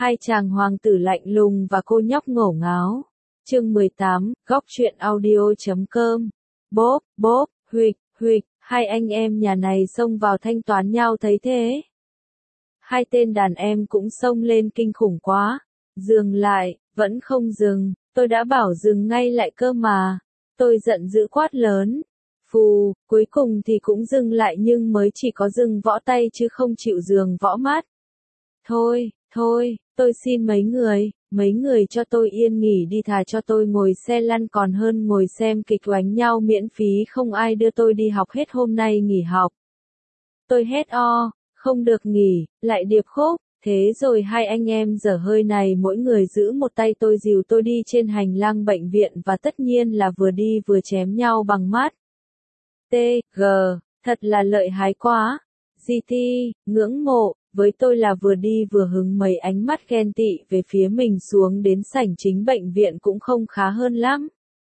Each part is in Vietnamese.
Hai chàng hoàng tử lạnh lùng và cô nhóc ngổ ngáo. Chương 18, góc truyện audio.com. Bốp, bốp, huỵch, huỵch, hai anh em nhà này xông vào thanh toán nhau thấy thế. Hai tên đàn em cũng xông lên kinh khủng quá. Dừng lại, vẫn không dừng, tôi đã bảo dừng ngay lại cơ mà. Tôi giận dữ quát lớn. Phù, cuối cùng thì cũng dừng lại nhưng mới chỉ có dừng võ tay chứ không chịu dừng võ mắt. Thôi, tôi xin mấy người cho tôi yên nghỉ đi, thà cho tôi ngồi xe lăn còn hơn ngồi xem kịch oánh nhau miễn phí, không ai đưa tôi đi học hết, hôm nay nghỉ học. Tôi hét o, không được nghỉ, lại điệp khúc, thế rồi hai anh em dở hơi này mỗi người giữ một tay tôi dìu tôi đi trên hành lang bệnh viện và tất nhiên là vừa đi vừa chém nhau bằng mắt. T.G. Thật là lợi hại quá. GT, ngưỡng mộ. Với tôi là vừa đi vừa hứng mấy ánh mắt ghen tị về phía mình xuống đến sảnh chính bệnh viện cũng không khá hơn lắm.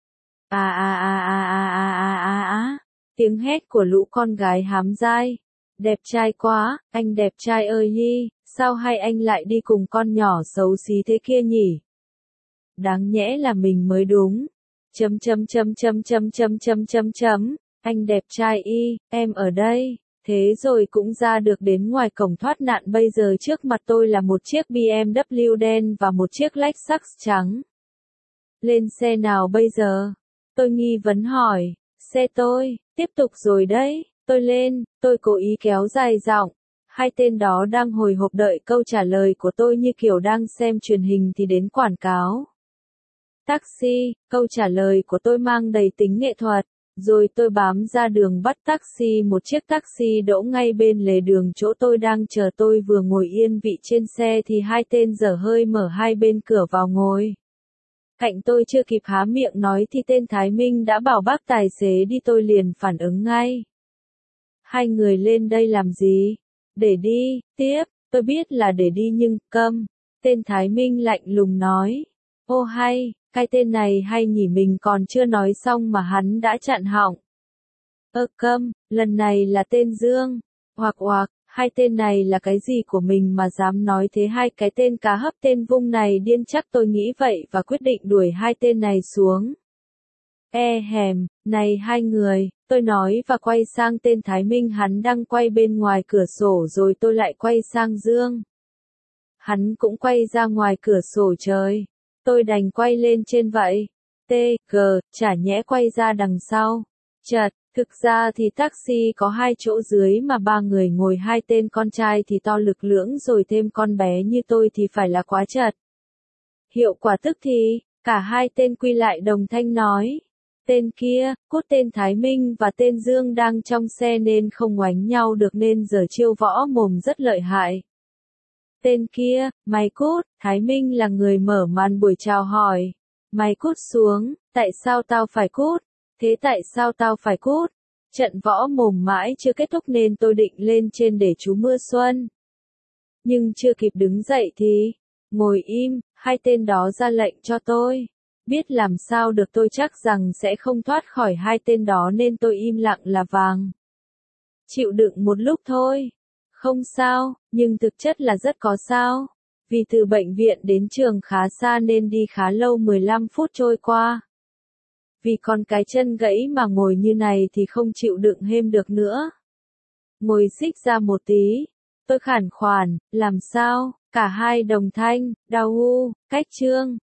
Tiếng hét của lũ con gái hám dai. Đẹp trai quá, anh đẹp trai ơi hi, sao hai anh lại đi cùng con nhỏ xấu xí thế kia nhỉ? Đáng nhẽ là mình mới đúng. Anh đẹp trai y, em ở đây. Thế rồi cũng ra được đến ngoài cổng thoát nạn, bây giờ trước mặt tôi là một chiếc BMW đen và một chiếc Lexus trắng. Lên xe nào bây giờ? Tôi nghi vấn hỏi. Xe tôi, tiếp tục rồi đấy. Tôi lên, tôi cố ý kéo dài giọng. Hai tên đó đang hồi hộp đợi câu trả lời của tôi như kiểu đang xem truyền hình thì đến quảng cáo. Taxi, câu trả lời của tôi mang đầy tính nghệ thuật. Rồi tôi bám ra đường bắt taxi, một chiếc taxi đỗ ngay bên lề đường chỗ tôi đang chờ. Tôi vừa ngồi yên vị trên xe thì hai tên dở hơi mở hai bên cửa vào ngồi. Cạnh tôi chưa kịp há miệng nói thì tên Thái Minh đã bảo bác tài xế đi, tôi liền phản ứng ngay. Hai người lên đây làm gì? Để đi, tiếp, tôi biết là để đi nhưng, câm. Tên Thái Minh lạnh lùng nói. Ô hay. Cái tên này hay nhỉ, mình còn chưa nói xong mà hắn đã chặn họng. Câm, lần này là tên Dương. Hoặc, hai tên này là cái gì của mình mà dám nói thế? Hai cái tên cá hấp tên Vung này điên chắc, tôi nghĩ vậy và quyết định đuổi hai tên này xuống. Này hai người, tôi nói và quay sang tên Thái Minh, hắn đang quay bên ngoài cửa sổ, rồi tôi lại quay sang Dương. Hắn cũng quay ra ngoài cửa sổ. Trời. Tôi đành quay lên trên vậy. T.G. chả nhẽ quay ra đằng sau. Chật, thực ra thì taxi có hai chỗ dưới mà ba người ngồi, hai tên con trai thì to lực lưỡng rồi thêm con bé như tôi thì phải là quá chật. Hiệu quả tức thì, cả hai tên quy lại đồng thanh nói. Tên kia, cút. Tên Thái Minh và tên Dương đang trong xe nên không oánh nhau được nên giờ chiêu võ mồm rất lợi hại. Tên kia, mày cút. Thái Minh là người mở màn buổi chào hỏi. Mày cút xuống. Tại sao tao phải cút? Thế tại sao tao phải cút? Trận võ mồm mãi chưa kết thúc nên tôi định lên trên để trú mưa xuân. Nhưng chưa kịp đứng dậy thì, ngồi im, hai tên đó ra lệnh cho tôi. Biết làm sao được, tôi chắc rằng sẽ không thoát khỏi hai tên đó nên tôi im lặng là vàng. Chịu đựng một lúc thôi. Không sao, nhưng thực chất là rất có sao. Vì từ bệnh viện đến trường khá xa nên đi khá lâu, 15 phút trôi qua. Vì còn cái chân gãy mà ngồi như này thì không chịu đựng thêm được nữa. Ngồi xích ra một tí. Tôi khản khoản, làm sao? Cả hai đồng thanh, đau cách Trương.